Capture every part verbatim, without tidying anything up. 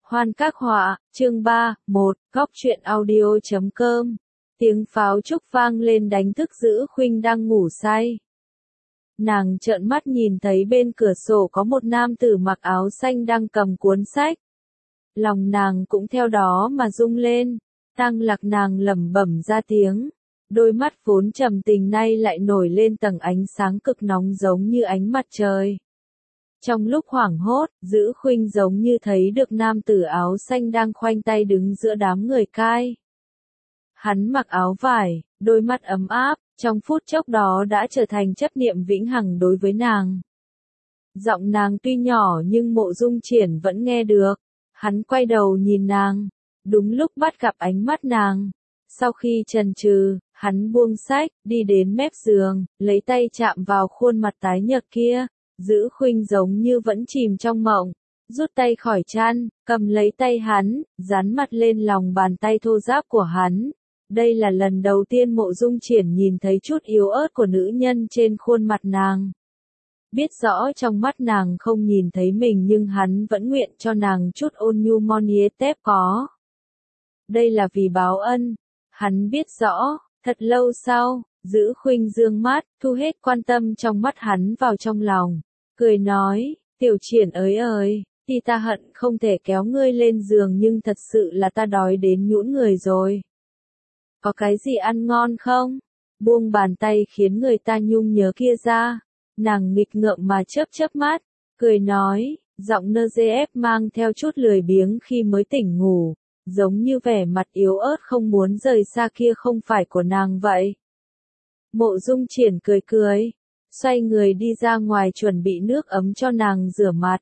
Hoan Các Họa, chương ba, một, góc truyện audio chấm com. Tiếng pháo trúc vang lên đánh thức Dữ Khuynh đang ngủ say. Nàng trợn mắt nhìn thấy bên cửa sổ có một nam tử mặc áo xanh đang cầm cuốn sách. Lòng nàng cũng theo đó mà rung lên, Tăng Lạc nàng lẩm bẩm ra tiếng. Đôi mắt vốn trầm tình nay lại nổi lên tầng ánh sáng cực nóng giống như ánh mặt trời. Trong lúc hoảng hốt, Dữ Khuynh giống như thấy được nam tử áo xanh đang khoanh tay đứng giữa đám người cai. Hắn mặc áo vải, đôi mắt ấm áp, trong phút chốc đó đã trở thành chấp niệm vĩnh hằng đối với nàng. Giọng nàng tuy nhỏ nhưng Mộ Dung Triển vẫn nghe được. Hắn quay đầu nhìn nàng, đúng lúc bắt gặp ánh mắt nàng. Sau khi chần chừ, hắn buông sách, đi đến mép giường, lấy tay chạm vào khuôn mặt tái nhợt kia. Dữ Khuynh giống như vẫn chìm trong mộng, rút tay khỏi chăn, cầm lấy tay hắn, dán mặt lên lòng bàn tay thô ráp của hắn. Đây là lần đầu tiên Mộ Dung Triển nhìn thấy chút yếu ớt của nữ nhân trên khuôn mặt nàng. Biết rõ trong mắt nàng không nhìn thấy mình nhưng hắn vẫn nguyện cho nàng chút ôn nhu mon yế tép có. Đây là vì báo ân. Hắn biết rõ, thật lâu sau, Dữ Khuynh dương mắt, thu hết quan tâm trong mắt hắn vào trong lòng, cười nói, Tiểu Triển ơi ơi, thì ta hận không thể kéo ngươi lên giường nhưng thật sự là ta đói đến nhũn người rồi. Có cái gì ăn ngon không? Buông bàn tay khiến người ta nhung nhớ kia ra, nàng nghịch ngợm mà chớp chớp mắt, cười nói, giọng nơ dê ép mang theo chút lười biếng khi mới tỉnh ngủ, giống như vẻ mặt yếu ớt không muốn rời xa kia không phải của nàng vậy. Mộ Dung Triển cười cười, xoay người đi ra ngoài chuẩn bị nước ấm cho nàng rửa mặt.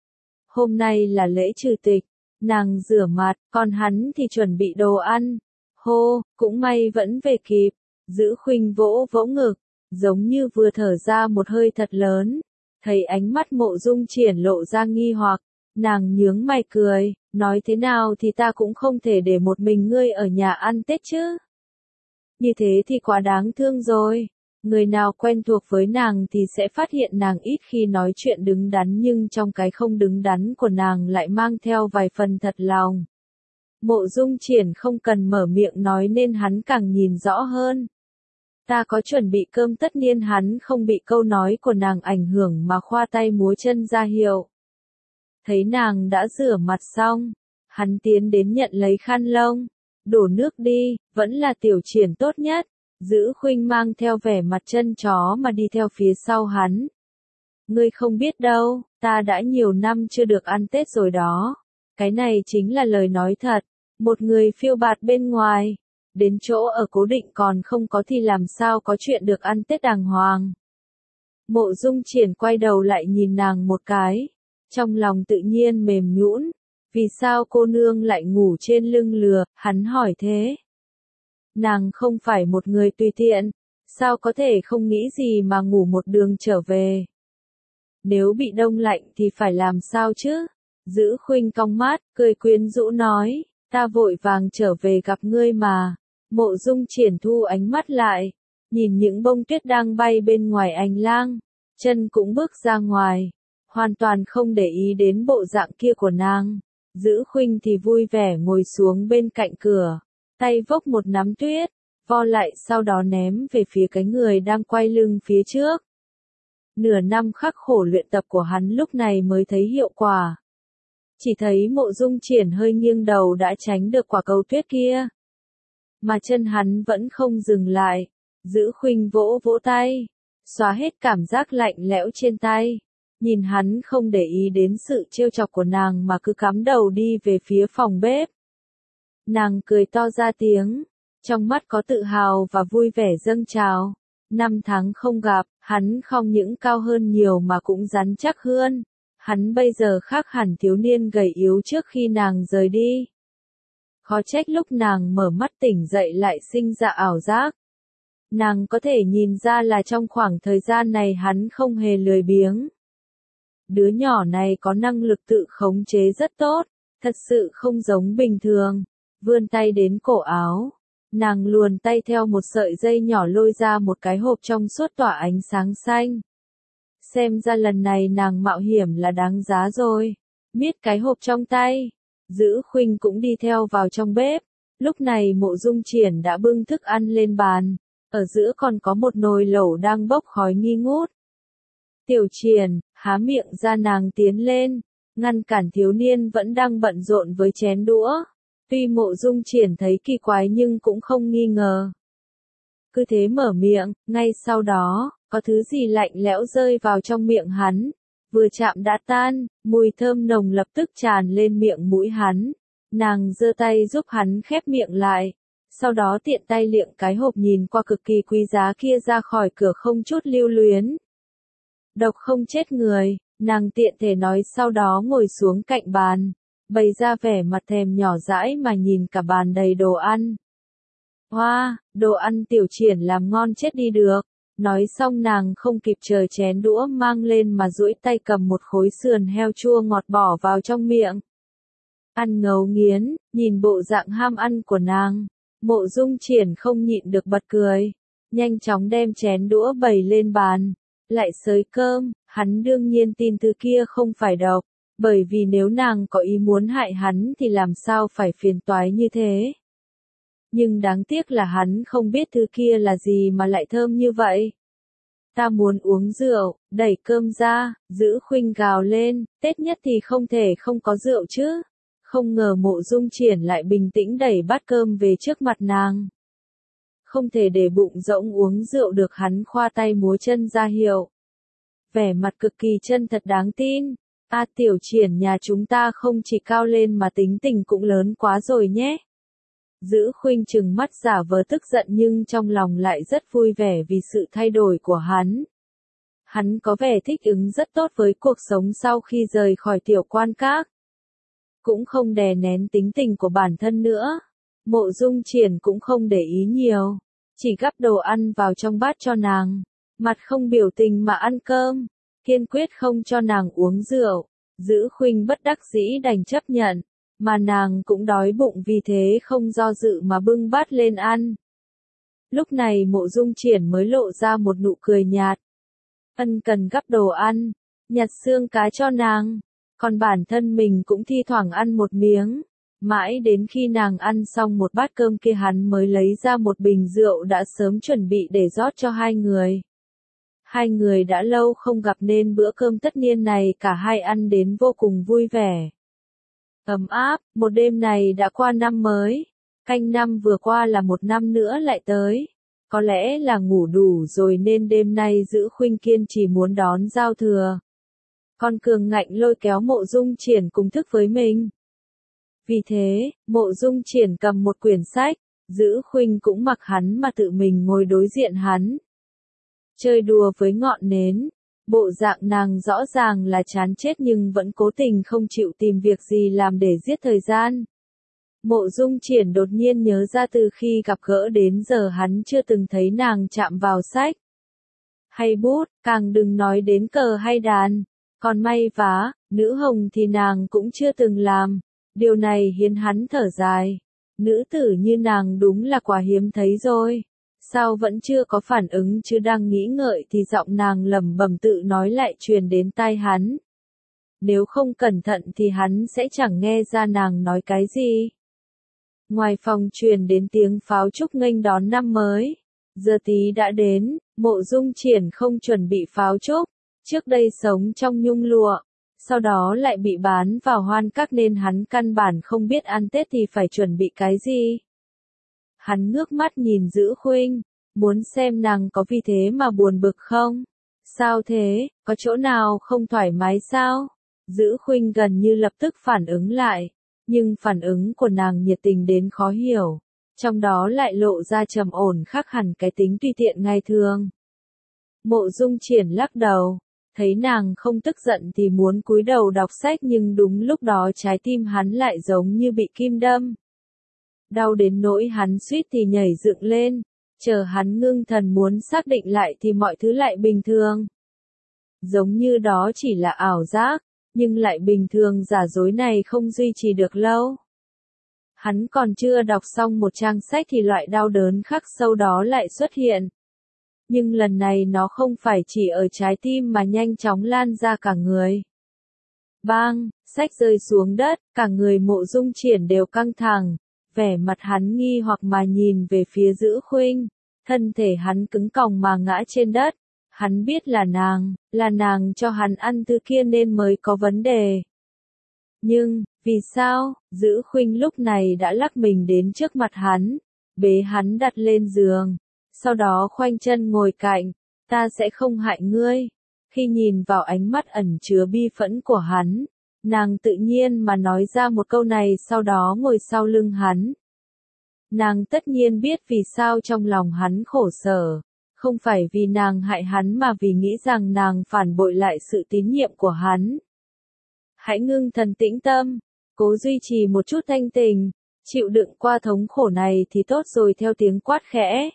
Hôm nay là lễ trừ tịch, nàng rửa mặt, còn hắn thì chuẩn bị đồ ăn. Hô, cũng may vẫn về kịp. Dữ Khuynh vỗ vỗ ngực, giống như vừa thở ra một hơi thật lớn. Thấy ánh mắt Mộ Dung Triển lộ ra nghi hoặc, nàng nhướng mày cười, nói thế nào thì ta cũng không thể để một mình ngươi ở nhà ăn Tết chứ. Như thế thì quá đáng thương rồi. Người nào quen thuộc với nàng thì sẽ phát hiện nàng ít khi nói chuyện đứng đắn nhưng trong cái không đứng đắn của nàng lại mang theo vài phần thật lòng. Mộ Dung Triển không cần mở miệng nói nên hắn càng nhìn rõ hơn. Ta có chuẩn bị cơm tất niên hắn không bị câu nói của nàng ảnh hưởng mà khoa tay múa chân ra hiệu. Thấy nàng đã rửa mặt xong, hắn tiến đến nhận lấy khăn lông, đổ nước đi, vẫn là Tiểu Triển tốt nhất. Dữ Khuynh mang theo vẻ mặt chân chó mà đi theo phía sau hắn. Ngươi không biết đâu, ta đã nhiều năm chưa được ăn Tết rồi đó. Cái này chính là lời nói thật. Một người phiêu bạt bên ngoài, đến chỗ ở cố định còn không có thì làm sao có chuyện được ăn Tết đàng hoàng. Mộ Dung Triển quay đầu lại nhìn nàng một cái, trong lòng tự nhiên mềm nhũn. Vì sao cô nương lại ngủ trên lưng lừa, hắn hỏi thế. Nàng không phải một người tùy tiện, sao có thể không nghĩ gì mà ngủ một đường trở về. Nếu bị đông lạnh thì phải làm sao chứ? Dữ Khuynh cong mắt, cười quyến rũ nói, ta vội vàng trở về gặp ngươi mà. Mộ Dung Triển thu ánh mắt lại, nhìn những bông tuyết đang bay bên ngoài hành lang, chân cũng bước ra ngoài, hoàn toàn không để ý đến bộ dạng kia của nàng. Dữ Khuynh thì vui vẻ ngồi xuống bên cạnh cửa, tay vốc một nắm tuyết, vo lại sau đó ném về phía cái người đang quay lưng phía trước. Nửa năm khắc khổ luyện tập của hắn lúc này mới thấy hiệu quả. Chỉ thấy Mộ Dung Triển hơi nghiêng đầu đã tránh được quả cầu tuyết kia. Mà chân hắn vẫn không dừng lại. Dữ Khuynh vỗ vỗ tay, xóa hết cảm giác lạnh lẽo trên tay. Nhìn hắn không để ý đến sự trêu chọc của nàng mà cứ cắm đầu đi về phía phòng bếp. Nàng cười to ra tiếng, trong mắt có tự hào và vui vẻ dâng trào. Năm tháng không gặp, hắn không những cao hơn nhiều mà cũng rắn chắc hơn. Hắn bây giờ khác hẳn thiếu niên gầy yếu trước khi nàng rời đi. Khó trách lúc nàng mở mắt tỉnh dậy lại sinh ra ảo giác. Nàng có thể nhìn ra là trong khoảng thời gian này hắn không hề lười biếng. Đứa nhỏ này có năng lực tự khống chế rất tốt, thật sự không giống bình thường. Vươn tay đến cổ áo, nàng luồn tay theo một sợi dây nhỏ lôi ra một cái hộp trong suốt tỏa ánh sáng xanh. Xem ra lần này nàng mạo hiểm là đáng giá rồi. Miết cái hộp trong tay, Dữ Khuynh cũng đi theo vào trong bếp. Lúc này Mộ Dung Triển đã bưng thức ăn lên bàn. Ở giữa còn có một nồi lẩu đang bốc khói nghi ngút. Tiểu Triển, há miệng ra, nàng tiến lên, ngăn cản thiếu niên vẫn đang bận rộn với chén đũa. Tuy Mộ Dung Triển thấy kỳ quái nhưng cũng không nghi ngờ. Cứ thế mở miệng, ngay sau đó, có thứ gì lạnh lẽo rơi vào trong miệng hắn. Vừa chạm đã tan, mùi thơm nồng lập tức tràn lên miệng mũi hắn. Nàng giơ tay giúp hắn khép miệng lại. Sau đó tiện tay liệng cái hộp nhìn qua cực kỳ quý giá kia ra khỏi cửa không chút lưu luyến. Độc không chết người, nàng tiện thể nói, sau đó ngồi xuống cạnh bàn, bày ra vẻ mặt thèm nhỏ dãi mà nhìn cả bàn đầy đồ ăn. Hoa, wow, đồ ăn Tiểu Triển làm ngon chết đi được. Nói xong nàng không kịp chờ chén đũa mang lên mà duỗi tay cầm một khối sườn heo chua ngọt bỏ vào trong miệng. Ăn ngấu nghiến, nhìn bộ dạng ham ăn của nàng, Mộ Dung Triển không nhịn được bật cười. Nhanh chóng đem chén đũa bày lên bàn, lại xới cơm. Hắn đương nhiên tin thứ kia không phải độc, bởi vì nếu nàng có ý muốn hại hắn thì làm sao phải phiền toái như thế. Nhưng đáng tiếc là hắn không biết thứ kia là gì mà lại thơm như vậy. Ta muốn uống rượu, đẩy cơm ra, Dữ Khuynh gào lên, Tết nhất thì không thể không có rượu chứ. Không ngờ Mộ Dung Triển lại bình tĩnh đẩy bát cơm về trước mặt nàng. Không thể để bụng rỗng uống rượu được, hắn khoa tay múa chân ra hiệu. Vẻ mặt cực kỳ chân thật đáng tin. A Tiểu Triển nhà chúng ta không chỉ cao lên mà tính tình cũng lớn quá rồi nhé. Dữ Khuynh trừng mắt giả vờ tức giận nhưng trong lòng lại rất vui vẻ vì sự thay đổi của hắn. Hắn có vẻ thích ứng rất tốt với cuộc sống sau khi rời khỏi Tiểu Quan Các. Cũng không đè nén tính tình của bản thân nữa. Mộ Dung Triển cũng không để ý nhiều, chỉ gắp đồ ăn vào trong bát cho nàng, mặt không biểu tình mà ăn cơm, kiên quyết không cho nàng uống rượu. Dữ Khuynh bất đắc dĩ đành chấp nhận, mà nàng cũng đói bụng vì thế không do dự mà bưng bát lên ăn. Lúc này Mộ Dung Triển mới lộ ra một nụ cười nhạt. Ân cần gắp đồ ăn, nhặt xương cá cho nàng, còn bản thân mình cũng thi thoảng ăn một miếng. Mãi đến khi nàng ăn xong một bát cơm kia hắn mới lấy ra một bình rượu đã sớm chuẩn bị để rót cho hai người. Hai người đã lâu không gặp nên bữa cơm tất niên này cả hai ăn đến vô cùng vui vẻ. Ấm áp, một đêm này đã qua năm mới. Canh năm vừa qua là một năm nữa lại tới. Có lẽ là ngủ đủ rồi nên đêm nay Dữ Khuynh kiên trì muốn đón giao thừa. Con cường ngạnh lôi kéo Mộ Dung Triển cùng thức với mình. Vì thế, Mộ Dung Triển cầm một quyển sách, Dữ Khuynh cũng mặc hắn mà tự mình ngồi đối diện hắn. Chơi đùa với ngọn nến, bộ dạng nàng rõ ràng là chán chết nhưng vẫn cố tình không chịu tìm việc gì làm để giết thời gian. Mộ Dung Triển đột nhiên nhớ ra từ khi gặp gỡ đến giờ hắn chưa từng thấy nàng chạm vào sách hay bút, càng đừng nói đến cờ hay đàn. Còn may vá, nữ hồng thì nàng cũng chưa từng làm. Điều này khiến hắn thở dài. Nữ tử như nàng đúng là quá hiếm thấy rồi. Sao vẫn chưa có phản ứng chứ? Đang nghĩ ngợi thì giọng nàng lẩm bẩm tự nói lại truyền đến tai hắn. Nếu không cẩn thận thì hắn sẽ chẳng nghe ra nàng nói cái gì. Ngoài phòng truyền đến tiếng pháo trúc nghênh đón năm mới. Giờ tí đã đến, Mộ Dung Triển không chuẩn bị pháo trúc. Trước đây sống trong nhung lụa, sau đó lại bị bán vào hoan các nên hắn căn bản không biết ăn Tết thì phải chuẩn bị cái gì. Hắn ngước mắt nhìn Dữ Khuynh, muốn xem nàng có vì thế mà buồn bực không? Sao thế, có chỗ nào không thoải mái sao? Dữ Khuynh gần như lập tức phản ứng lại, nhưng phản ứng của nàng nhiệt tình đến khó hiểu, trong đó lại lộ ra trầm ổn khác hẳn cái tính tùy tiện ngày thường. Mộ Dung Triển lắc đầu. Thấy nàng không tức giận thì muốn cúi đầu đọc sách nhưng đúng lúc đó trái tim hắn lại giống như bị kim đâm. Đau đến nỗi hắn suýt thì nhảy dựng lên, chờ hắn ngưng thần muốn xác định lại thì mọi thứ lại bình thường. Giống như đó chỉ là ảo giác, nhưng lại bình thường giả dối này không duy trì được lâu. Hắn còn chưa đọc xong một trang sách thì loại đau đớn khắc sâu đó lại xuất hiện. Nhưng lần này nó không phải chỉ ở trái tim mà nhanh chóng lan ra cả người. Bang, xách rơi xuống đất, cả người Mộ Dung Triển đều căng thẳng, vẻ mặt hắn nghi hoặc mà nhìn về phía Dữ Khuynh, thân thể hắn cứng còng mà ngã trên đất, hắn biết là nàng, là nàng cho hắn ăn thứ kia nên mới có vấn đề. Nhưng, vì sao, Dữ Khuynh lúc này đã lắc mình đến trước mặt hắn, bế hắn đặt lên giường, sau đó khoanh chân ngồi cạnh, ta sẽ không hại ngươi. Khi nhìn vào ánh mắt ẩn chứa bi phẫn của hắn, nàng tự nhiên mà nói ra một câu này sau đó ngồi sau lưng hắn. Nàng tất nhiên biết vì sao trong lòng hắn khổ sở, không phải vì nàng hại hắn mà vì nghĩ rằng nàng phản bội lại sự tín nhiệm của hắn. Hãy ngưng thần tĩnh tâm, cố duy trì một chút thanh tình, chịu đựng qua thống khổ này thì tốt rồi theo tiếng quát khẽ.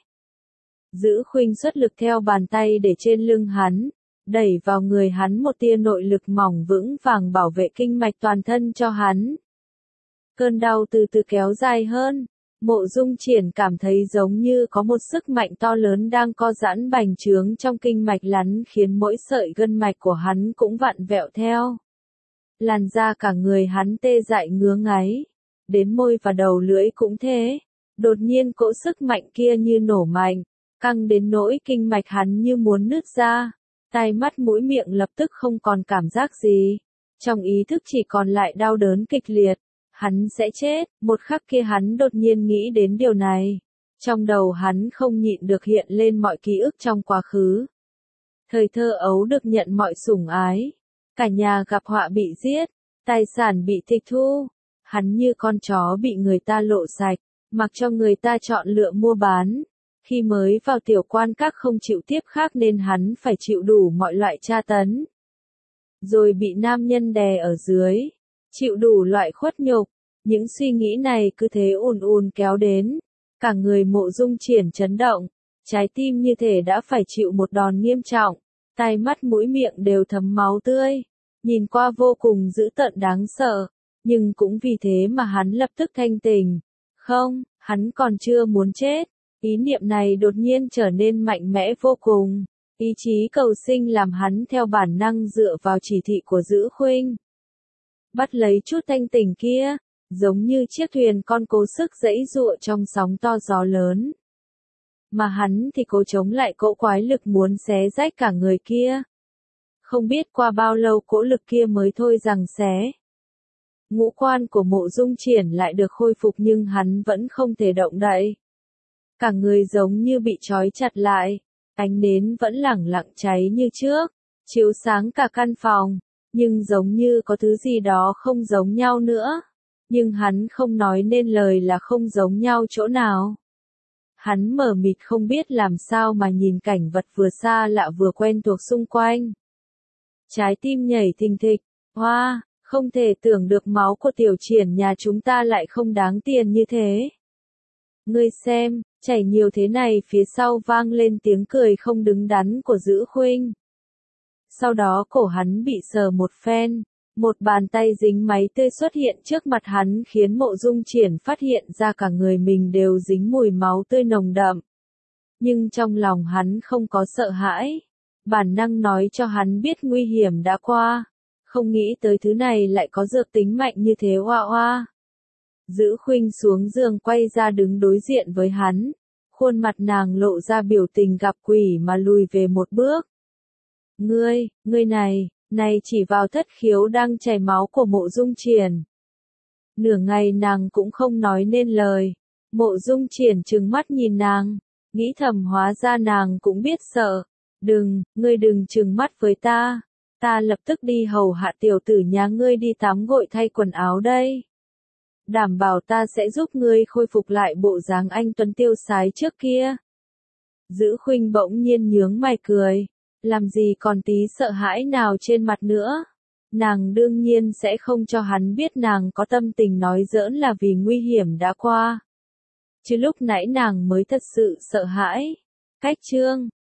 Dữ Khuynh xuất lực theo bàn tay để trên lưng hắn, đẩy vào người hắn một tia nội lực mỏng vững vàng bảo vệ kinh mạch toàn thân cho hắn. Cơn đau từ từ kéo dài hơn, Mộ Dung Triển cảm thấy giống như có một sức mạnh to lớn đang co giãn bành trướng trong kinh mạch lắn khiến mỗi sợi gân mạch của hắn cũng vặn vẹo theo. Làn da cả người hắn tê dại ngứa ngáy, đến môi và đầu lưỡi cũng thế. Đột nhiên cỗ sức mạnh kia như nổ mạnh, căng đến nỗi kinh mạch hắn như muốn nứt ra, tai mắt mũi miệng lập tức không còn cảm giác gì, trong ý thức chỉ còn lại đau đớn kịch liệt. Hắn sẽ chết, một khắc kia hắn đột nhiên nghĩ đến điều này. Trong đầu hắn không nhịn được hiện lên mọi ký ức trong quá khứ. Thời thơ ấu được nhận mọi sủng ái, cả nhà gặp họa bị giết, tài sản bị tịch thu, hắn như con chó bị người ta lộ sạch, mặc cho người ta chọn lựa mua bán. Khi mới vào tiểu quan các không chịu tiếp khác nên hắn phải chịu đủ mọi loại tra tấn. Rồi bị nam nhân đè ở dưới, chịu đủ loại khuất nhục. Những suy nghĩ này cứ thế ùn ùn kéo đến, cả người Mộ Dung Triển chấn động, trái tim như thể đã phải chịu một đòn nghiêm trọng, tai mắt mũi miệng đều thấm máu tươi, nhìn qua vô cùng dữ tợn đáng sợ, nhưng cũng vì thế mà hắn lập tức thanh tỉnh. Không, hắn còn chưa muốn chết, ý niệm này đột nhiên trở nên mạnh mẽ vô cùng, ý chí cầu sinh làm hắn theo bản năng dựa vào chỉ thị của Dữ Khuynh. Bắt lấy chút thanh tỉnh kia, giống như chiếc thuyền con cố sức giãy giụa trong sóng to gió lớn. Mà hắn thì cố chống lại cỗ quái lực muốn xé rách cả người kia. Không biết qua bao lâu cỗ lực kia mới thôi rằng xé. Ngũ quan của Mộ Dung Triển lại được khôi phục nhưng hắn vẫn không thể động đậy. Cả người giống như bị trói chặt lại, ánh nến vẫn lẳng lặng cháy như trước, chiếu sáng cả căn phòng, nhưng giống như có thứ gì đó không giống nhau nữa. Nhưng hắn không nói nên lời là không giống nhau chỗ nào. Hắn mờ mịt không biết làm sao mà nhìn cảnh vật vừa xa lạ vừa quen thuộc xung quanh. Trái tim nhảy thình thịch, hoa, wow, không thể tưởng được máu của tiểu Triển nhà chúng ta lại không đáng tiền như thế. Ngươi xem, chảy nhiều thế này phía sau vang lên tiếng cười không đứng đắn của Dữ Khuynh. Sau đó cổ hắn bị sờ một phen. Một bàn tay dính máy tươi xuất hiện trước mặt hắn khiến Mộ Dung Triển phát hiện ra cả người mình đều dính mùi máu tươi nồng đậm. Nhưng trong lòng hắn không có sợ hãi. Bản năng nói cho hắn biết nguy hiểm đã qua. Không nghĩ tới thứ này lại có dược tính mạnh như thế oa oa. Dữ Khuynh xuống giường quay ra đứng đối diện với hắn. Khuôn mặt nàng lộ ra biểu tình gặp quỷ mà lùi về một bước. Ngươi, ngươi này. Này chỉ vào thất khiếu đang chảy máu của Mộ Dung Triển. Nửa ngày nàng cũng không nói nên lời. Mộ Dung Triển trừng mắt nhìn nàng, nghĩ thầm hóa ra nàng cũng biết sợ. Đừng, ngươi đừng trừng mắt với ta. Ta lập tức đi hầu hạ tiểu tử nhà ngươi đi tắm gội thay quần áo đây. Đảm bảo ta sẽ giúp ngươi khôi phục lại bộ dáng anh tuấn tiêu sái trước kia. Dữ Khuynh bỗng nhiên nhướng mày cười. Làm gì còn tí sợ hãi nào trên mặt nữa. Nàng đương nhiên sẽ không cho hắn biết nàng có tâm tình nói giỡn là vì nguy hiểm đã qua. Chứ lúc nãy nàng mới thật sự sợ hãi. Cách chương